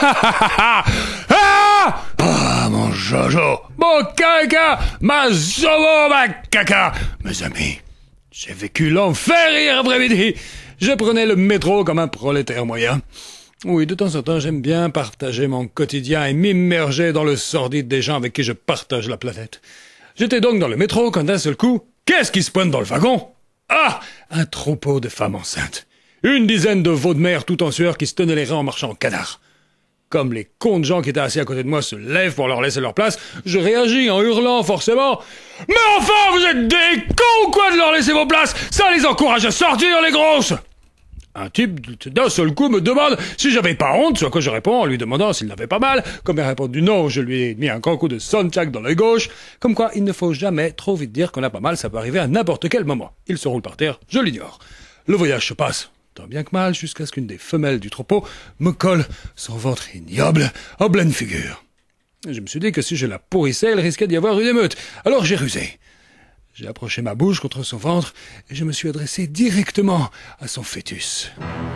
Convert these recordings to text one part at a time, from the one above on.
Ah, mon Jojo, mon caca, ma zobo, ma caca. Mes amis, j'ai vécu l'enfer hier après-midi. Je prenais le métro comme un prolétaire moyen. Oui, de temps en temps, j'aime bien partager mon quotidien et m'immerger dans le sordide des gens avec qui je partage la planète. J'étais donc dans le métro quand d'un seul coup, qu'est-ce qui se pointe dans le wagon? Ah, un troupeau de femmes enceintes. Une dizaine de veaux de mer tout en sueur qui se tenaient les reins en marchant en canard. Comme les cons de gens qui étaient assis à côté de moi se lèvent pour leur laisser leur place, je réagis en hurlant forcément « Mais enfin, vous êtes des cons ou quoi de leur laisser vos places? Ça les encourage à sortir, les grosses !» Un type, d'un seul coup, me demande si j'avais pas honte, soit que je réponds en lui demandant s'il n'avait pas mal. Comme il a répondu non, je lui ai mis un grand coup de soundjack dans l'œil gauche. Comme quoi, il ne faut jamais trop vite dire qu'on a pas mal, ça peut arriver à n'importe quel moment. Il se roule par terre, je l'ignore. Le voyage se passe, tant bien que mal, jusqu'à ce qu'une des femelles du troupeau me colle son ventre ignoble en pleine figure. Je me suis dit que si je la pourrissais, elle risquait d'y avoir une émeute. Alors j'ai rusé. J'ai approché ma bouche contre son ventre et je me suis adressé directement à son fœtus.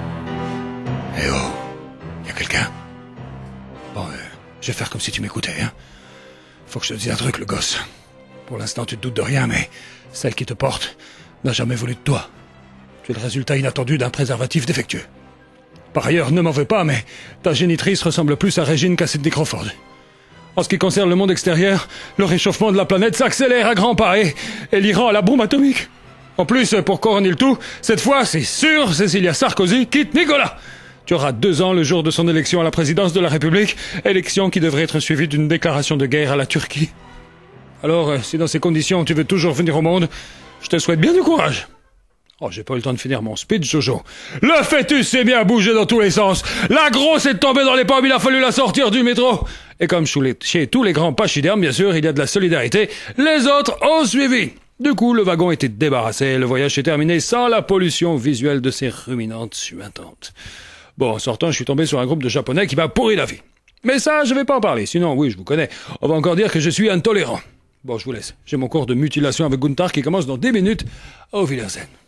« Eh oh, y a quelqu'un ? Bon, je vais faire comme si tu m'écoutais, hein. Faut que je te dise un truc, le gosse. Pour l'instant, tu te doutes de rien, mais celle qui te porte n'a jamais voulu de toi. Tu es le résultat inattendu d'un préservatif défectueux. Par ailleurs, ne m'en veux pas, mais ta génitrice ressemble plus à Régine qu'à Sidney Crawford. En ce qui concerne le monde extérieur, le réchauffement de la planète s'accélère à grands pas et l'Iran a la bombe atomique. En plus, pour couronner le tout, cette fois, c'est sûr, Cécilia Sarkozy quitte Nicolas. Tu auras 2 ans le jour de son élection à la présidence de la République, élection qui devrait être suivie d'une déclaration de guerre à la Turquie. Alors, si dans ces conditions tu veux toujours venir au monde, je te souhaite bien du courage. Oh, j'ai pas eu le temps de finir mon speech, Jojo. Le fœtus s'est bien bougé dans tous les sens. La grosse est tombée dans les pommes, il a fallu la sortir du métro. Et comme chez tous les grands pachydermes, bien sûr, il y a de la solidarité, les autres ont suivi. Du coup, le wagon était débarrassé, le voyage s'est terminé sans la pollution visuelle de ces ruminantes suintantes. Bon, en sortant, je suis tombé sur un groupe de Japonais qui m'a pourri la vie. Mais ça, je vais pas en parler, sinon, oui, je vous connais. On va encore dire que je suis intolérant. Bon, je vous laisse. J'ai mon cours de mutilation avec Gunther qui commence dans 10 minutes. Au Wiedersehen.